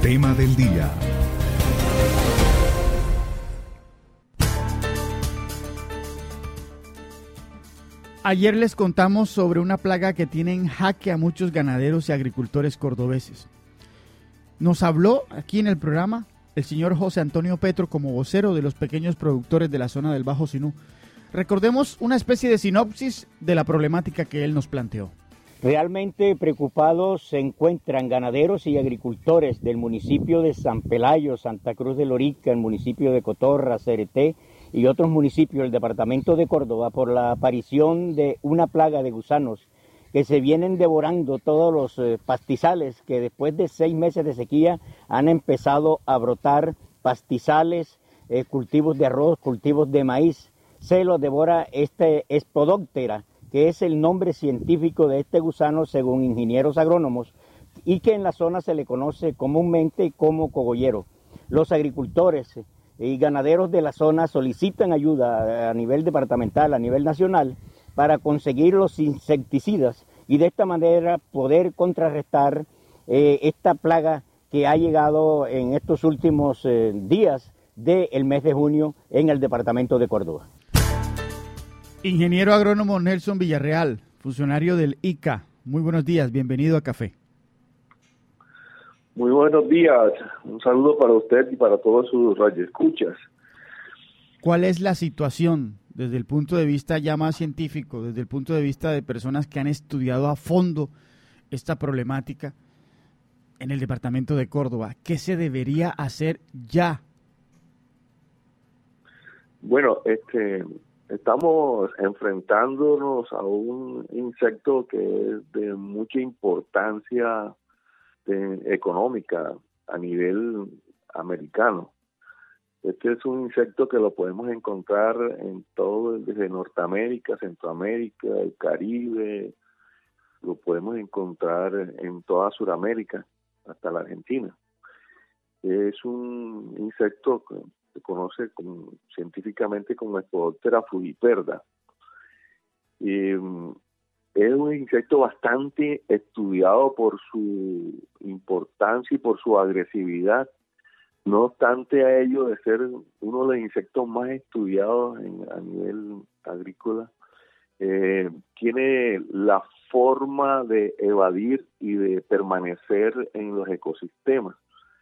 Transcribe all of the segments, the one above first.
Tema del día. Ayer les contamos sobre una plaga que tiene en jaque a muchos ganaderos y agricultores cordobeses. Nos habló aquí en el programa el señor José Antonio Petro como vocero de los pequeños productores de la zona del Bajo Sinú. Recordemos una especie de sinopsis de la problemática que él nos planteó. Realmente preocupados se encuentran ganaderos y agricultores del municipio de San Pelayo, Santa Cruz de Lorica, el municipio de Cotorra, Cereté y otros municipios del departamento de Córdoba por la aparición de una plaga de gusanos que se vienen devorando todos los pastizales que después de 6 meses de sequía han empezado a brotar pastizales, cultivos de arroz, cultivos de maíz. Se los devora este Spodoptera, que es el nombre científico de este gusano según ingenieros agrónomos y que en la zona se le conoce comúnmente como cogollero. Los agricultores y ganaderos de la zona solicitan ayuda a nivel departamental, a nivel nacional, para conseguir los insecticidas y de esta manera poder contrarrestar esta plaga que ha llegado en estos últimos días del mes de junio en el departamento de Córdoba. Ingeniero agrónomo Nelson Villarreal, funcionario del ICA. Muy buenos días, bienvenido a Café. Muy buenos días, un saludo para usted y para todos sus radioescuchas. ¿Cuál es la situación desde el punto de vista ya más científico, desde el punto de vista de personas que han estudiado a fondo esta problemática en el departamento de Córdoba? ¿Qué se debería hacer ya? Bueno, estamos enfrentándonos a un insecto que es de mucha importancia económica a nivel americano. Este es un insecto que lo podemos encontrar en todo, desde Norteamérica, Centroamérica, el Caribe, lo podemos encontrar en toda Sudamérica, hasta la Argentina. Es un insecto que se conoce científicamente como Spodoptera frugiperda. Es un insecto bastante estudiado por su importancia y por su agresividad. No obstante a ello de ser uno de los insectos más estudiados a nivel agrícola, tiene la forma de evadir y de permanecer en los ecosistemas.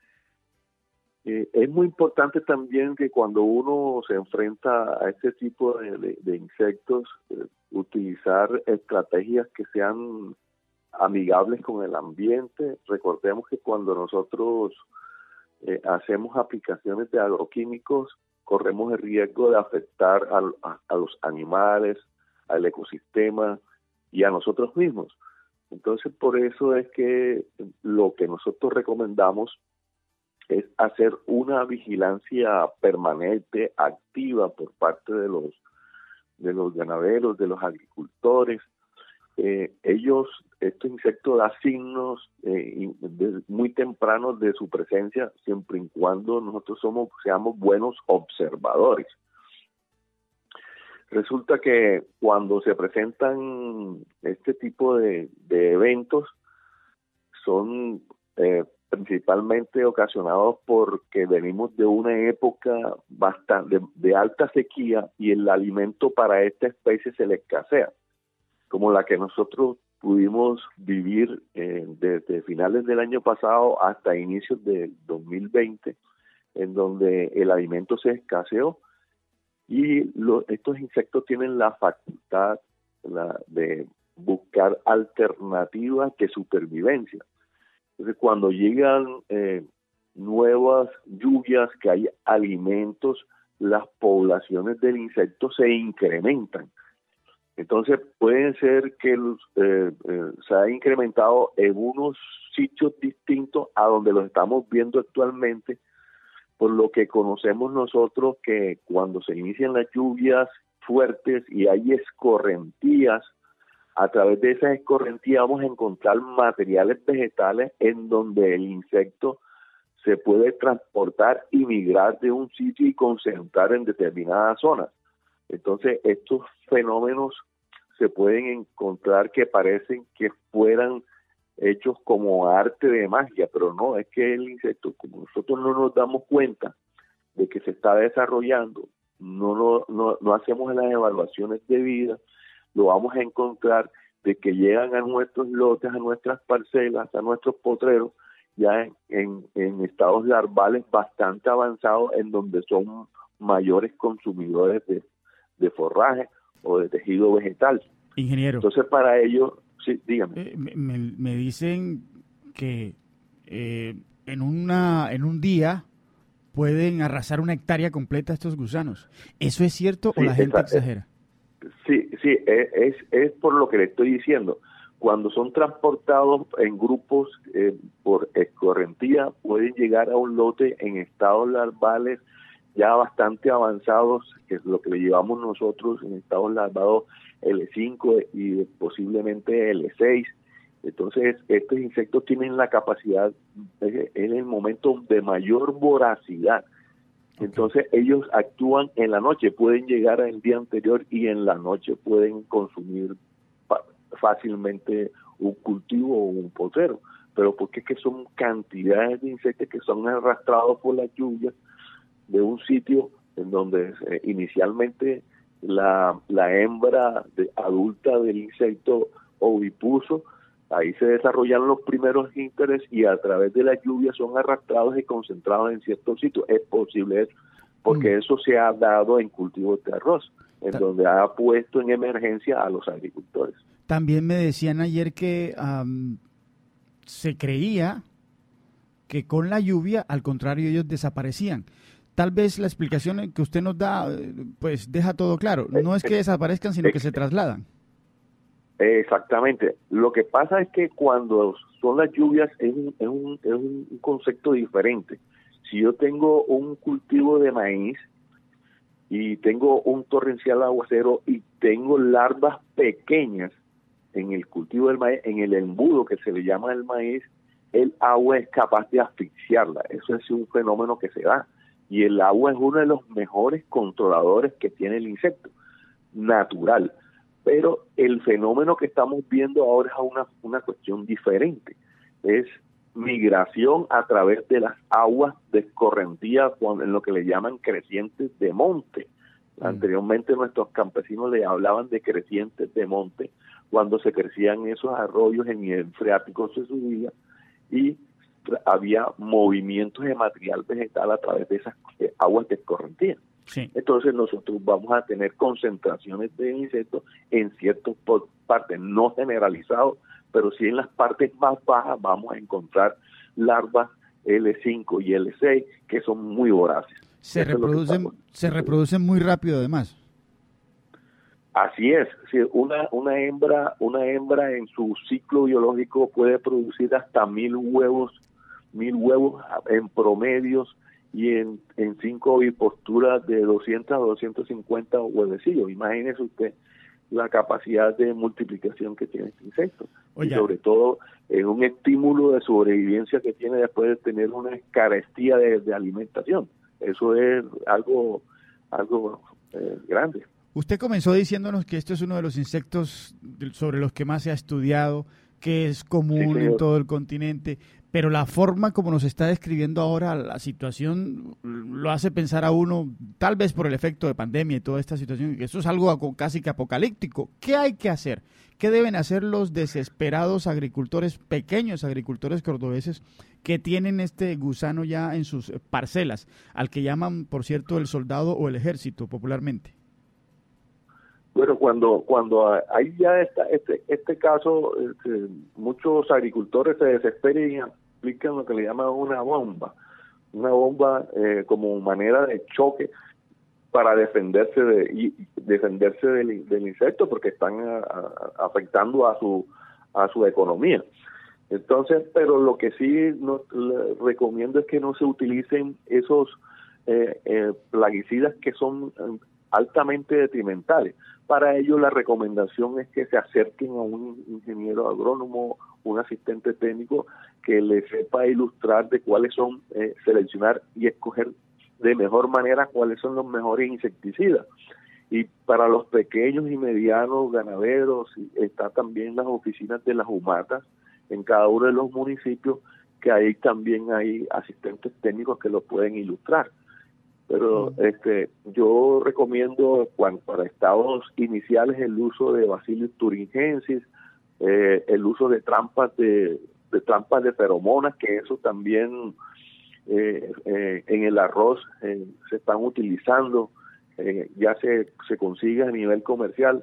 Es muy importante también que cuando uno se enfrenta a este tipo de insectos, utilizar estrategias que sean amigables con el ambiente. Recordemos que cuando nosotros hacemos aplicaciones de agroquímicos, corremos el riesgo de afectar a los animales, al ecosistema y a nosotros mismos. Entonces, por eso es que lo que nosotros recomendamos es hacer una vigilancia permanente, activa por parte de los ganaderos, de los agricultores. Estos insectos dan signos muy tempranos de su presencia, siempre y cuando nosotros seamos buenos observadores. Resulta que cuando se presentan este tipo de eventos, son principalmente ocasionados porque venimos de una época bastante de alta sequía y el alimento para esta especie se le escasea, como la que nosotros pudimos vivir desde finales del año pasado hasta inicios del 2020, en donde el alimento se escaseó y estos insectos tienen la facultad de buscar alternativas de supervivencia. Entonces, cuando llegan nuevas lluvias, que hay alimentos, las poblaciones del insecto se incrementan. Entonces, puede ser que se ha incrementado en unos sitios distintos a donde los estamos viendo actualmente, por lo que conocemos nosotros que cuando se inician las lluvias fuertes y hay escorrentías, a través de esas escorrentías vamos a encontrar materiales vegetales en donde el insecto se puede transportar y migrar de un sitio y concentrar en determinadas zonas. Entonces, estos fenómenos se pueden encontrar que parecen que fueran hechos como arte de magia, pero no, es que el insecto, como nosotros no nos damos cuenta de que se está desarrollando, no hacemos las evaluaciones debidas, lo vamos a encontrar de que llegan a nuestros lotes, a nuestras parcelas, a nuestros potreros, ya en estados larvales bastante avanzados, en donde son mayores consumidores de forraje o de tejido vegetal. Ingeniero. Entonces, para ello, sí, dígame. Me dicen que en un día pueden arrasar una hectárea completa estos gusanos. ¿Eso es cierto o la gente exagera? Sí, es por lo que le estoy diciendo. Cuando son transportados en grupos por escorrentía, pueden llegar a un lote en estados larvales ya bastante avanzados, que es lo que le llevamos nosotros en estados larvados L5 y posiblemente L6. Entonces, estos insectos tienen la capacidad, en el momento de mayor voracidad. Entonces, ellos actúan en la noche, pueden llegar al día anterior y en la noche pueden consumir fácilmente un cultivo o un potrero. Pero porque es que son cantidades de insectos que son arrastrados por las lluvias de un sitio en donde inicialmente la hembra adulta del insecto ovipuso, ahí se desarrollan los primeros ínteres y a través de la lluvia son arrastrados y concentrados en ciertos sitios. Es posible eso, porque eso se ha dado en cultivos de arroz, en donde ha puesto en emergencia a los agricultores. También me decían ayer que se creía que con la lluvia, al contrario, ellos desaparecían. Tal vez la explicación que usted nos da, pues deja todo claro. No es que desaparezcan, sino que se trasladan. Exactamente. Lo que pasa es que cuando son las lluvias es un concepto diferente. Si yo tengo un cultivo de maíz y tengo un torrencial aguacero y tengo larvas pequeñas en el cultivo del maíz, en el embudo que se le llama el maíz, el agua es capaz de asfixiarla. Eso es un fenómeno que se da. Y el agua es uno de los mejores controladores que tiene el insecto, natural. Pero el fenómeno que estamos viendo ahora es una cuestión diferente. Es migración a través de las aguas de escorrentía, en lo que le llaman crecientes de monte. Anteriormente nuestros campesinos le hablaban de crecientes de monte, cuando se crecían esos arroyos en nivel freático se subía y había movimientos de material vegetal a través de esas aguas de escorrentía. Sí. Entonces nosotros vamos a tener concentraciones de insectos en ciertas partes, no generalizados, pero sí en las partes más bajas vamos a encontrar larvas L5 y L6 que son muy voraces. Se reproducen muy rápido además. Así es, sí, una hembra en su ciclo biológico puede producir hasta 1,000 huevos en promedios y en 5 oviposturas de 200 a 250 huevecillos. Imagínese usted la capacidad de multiplicación que tiene este insecto. Oye. Y sobre todo en un estímulo de sobrevivencia que tiene después de tener una carestía de alimentación. Eso es algo grande. Usted comenzó diciéndonos que esto es uno de los insectos sobre los que más se ha estudiado, que es común en todo el continente, pero la forma como nos está describiendo ahora la situación lo hace pensar a uno, tal vez por el efecto de pandemia y toda esta situación, que eso es algo casi que apocalíptico. ¿Qué hay que hacer? ¿Qué deben hacer los desesperados agricultores, pequeños agricultores cordobeses que tienen este gusano ya en sus parcelas, al que llaman, por cierto, el soldado o el ejército popularmente? Bueno, cuando hay ya este caso, muchos agricultores se desesperan y aplican lo que le llaman una bomba como manera de choque para defenderse del insecto, porque están afectando a su economía. Entonces, pero lo que sí recomiendo es que no se utilicen esos plaguicidas que son altamente detrimentales. Para ello, la recomendación es que se acerquen a un ingeniero agrónomo, un asistente técnico que les sepa ilustrar de cuáles son, seleccionar y escoger de mejor manera cuáles son los mejores insecticidas. Y para los pequeños y medianos ganaderos, está también las oficinas de las humatas, en cada uno de los municipios, que ahí también hay asistentes técnicos que lo pueden ilustrar. Pero yo recomiendo para estados iniciales el uso de Bacillus thuringiensis, el uso de trampas de feromonas, que eso también en el arroz se están utilizando, ya se consigue a nivel comercial.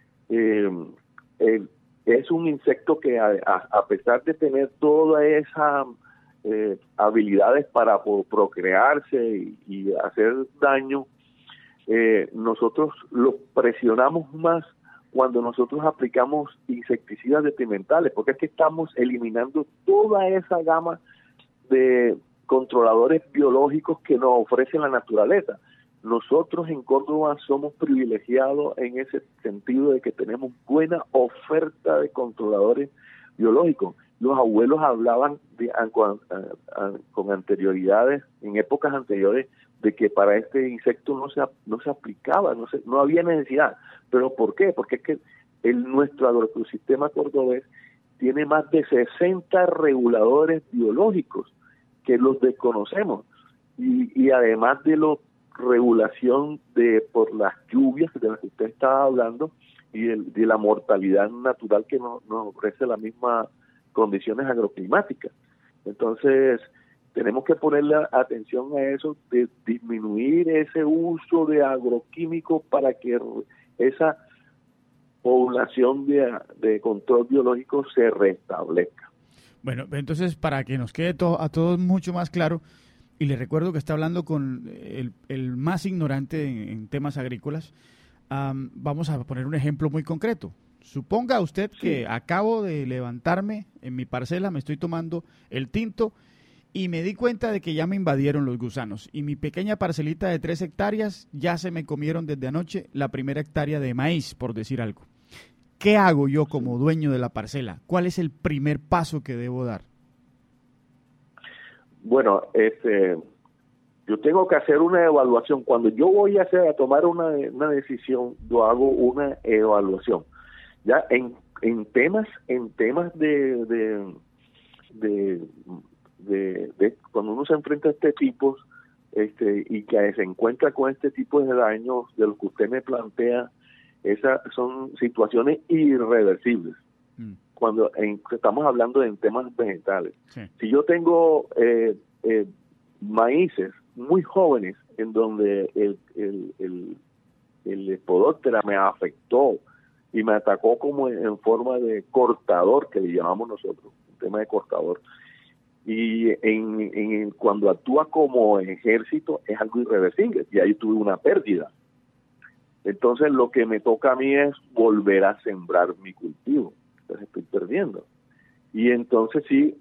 Es un insecto que a pesar de tener toda esa habilidades para procrearse y hacer daño, nosotros los presionamos más cuando nosotros aplicamos insecticidas detrimentales, porque es que estamos eliminando toda esa gama de controladores biológicos que nos ofrece la naturaleza. Nosotros en Córdoba somos privilegiados en ese sentido de que tenemos buena oferta de controladores biológicos. Los abuelos hablaban con anterioridades, en épocas anteriores, de que para este insecto no se aplicaba, no había necesidad. ¿Pero por qué? Porque es que nuestro agroecosistema cordobés tiene más de 60 reguladores biológicos que los desconocemos. Y además de la regulación por las lluvias de las que usted estaba hablando y de la mortalidad natural que nos ofrece la misma condiciones agroclimáticas. Entonces, tenemos que ponerle atención a eso, de disminuir ese uso de agroquímicos para que esa población de control biológico se restablezca. Bueno, entonces, para que nos quede a todos mucho más claro, y les recuerdo que está hablando con el más ignorante en temas agrícolas, vamos a poner un ejemplo muy concreto. Suponga usted que acabo de levantarme en mi parcela, me estoy tomando el tinto y me di cuenta de que ya me invadieron los gusanos y mi pequeña parcelita de 3 hectáreas ya se me comieron desde anoche la primera hectárea de maíz, por decir algo. ¿Qué hago yo como dueño de la parcela? ¿Cuál es el primer paso que debo dar? Bueno, yo tengo que hacer una evaluación. Cuando yo voy a tomar una decisión, yo hago una evaluación. Ya en temas de cuando uno se enfrenta a este tipo y que se encuentra con este tipo de daños de los que usted me plantea, esas son situaciones irreversibles. Cuando estamos hablando de temas vegetales. Sí. Si yo tengo maíces muy jóvenes en donde el Lepidoptera me afectó y me atacó como en forma de cortador, que le llamamos nosotros, un tema de cortador, y cuando actúa como ejército es algo irreversible, y ahí tuve una pérdida. Entonces lo que me toca a mí es volver a sembrar mi cultivo. Entonces estoy perdiendo. Y entonces sí,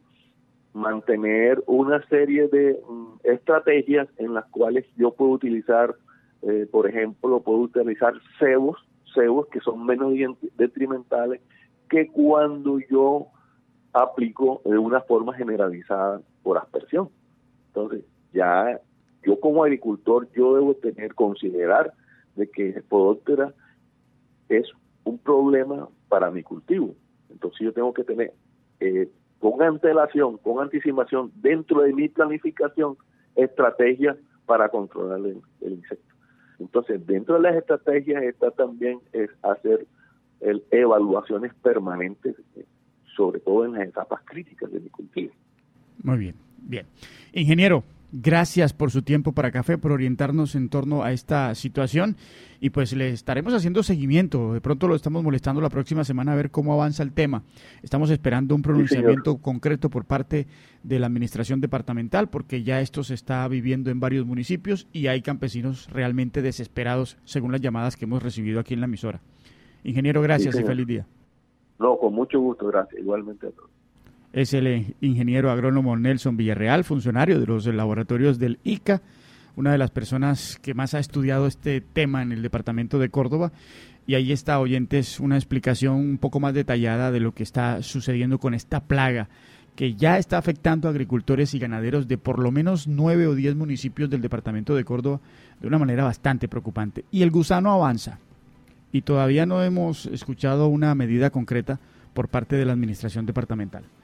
mantener una serie de estrategias en las cuales yo puedo utilizar, por ejemplo, puedo utilizar cebos que son menos detrimentales que cuando yo aplico de una forma generalizada por aspersión. Entonces, ya yo como agricultor, yo debo considerar de que el Lepidoptera es un problema para mi cultivo. Entonces yo tengo que tener con antelación, con anticipación, dentro de mi planificación, estrategias para controlar el insecto. Entonces, dentro de las estrategias está también hacer evaluaciones permanentes, sobre todo en las etapas críticas de mi cultivo. Muy bien, bien. Ingeniero, gracias por su tiempo para Café, por orientarnos en torno a esta situación y pues le estaremos haciendo seguimiento. De pronto lo estamos molestando la próxima semana a ver cómo avanza el tema. Estamos esperando un pronunciamiento concreto por parte de la administración departamental porque ya esto se está viviendo en varios municipios y hay campesinos realmente desesperados según las llamadas que hemos recibido aquí en la emisora. Ingeniero, gracias y feliz día. No, con mucho gusto, gracias. Igualmente a todos. Es el ingeniero agrónomo Nelson Villarreal, funcionario de los laboratorios del ICA, una de las personas que más ha estudiado este tema en el departamento de Córdoba. Y ahí está, oyentes, una explicación un poco más detallada de lo que está sucediendo con esta plaga que ya está afectando a agricultores y ganaderos de por lo menos 9 o 10 municipios del departamento de Córdoba de una manera bastante preocupante. Y el gusano avanza y todavía no hemos escuchado una medida concreta por parte de la administración departamental.